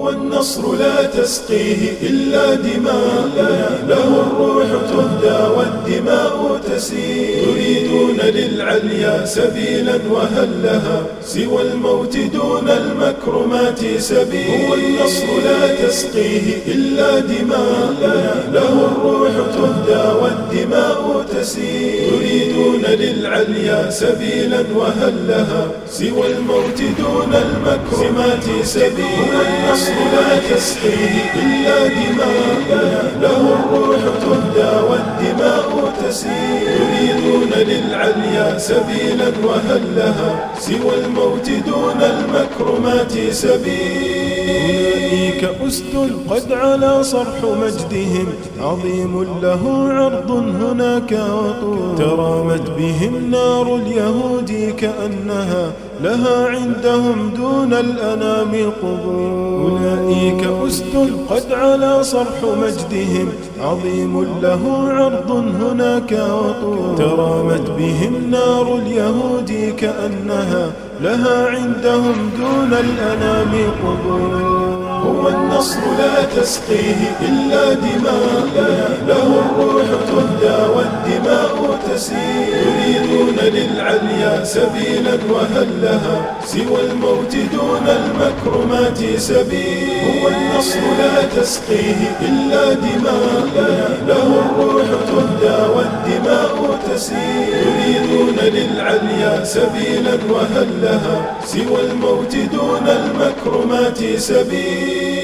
هو النصر لا تسقيه إلا دماء، له الروح تهدى والدماء تسيل. تريدون للعليا سبيلا وهل لها سوى الموت دون المكرمات سبيل. هو النصر لا تسقيه إلا دماء، له الروح تهدى والدماء تسيل. تريدون للعليا سبيلا وهل لها سوى الموت دون المكرمات سبيل. هو النصر لا تسقيه إلا دماء، له الروح تهدى والدماء تسيل. تريدون للعليا سبيلا وهل لها سوى الموت دون المكرمات سبيل. أولئك أسد قد علا صرح مجدهم، عظيم له عرض هناك وطول. ترامت بهم نار اليهود كأنها لها عندهم دون الأنام قبور. أولئك أسد قد علا صرح مجدهم، عظيم له عرض هناك وطول. ترامت بهم نار اليهود كأنها لها عندهم دون الأنام قبور. هو النصر لا تسقيه إلا دماء، له الروح تهدى والدماء تسيل. يريدون للعليا سبيلا وهل لها سوى الموت دون المكرمات سبيل. هو النصر لا تسقيه إلا دماء، له الروح تهدى والدماء تسيل. يريدون للعليا سبيلا وهل لها سوى الموت دون المكرمات سبيل.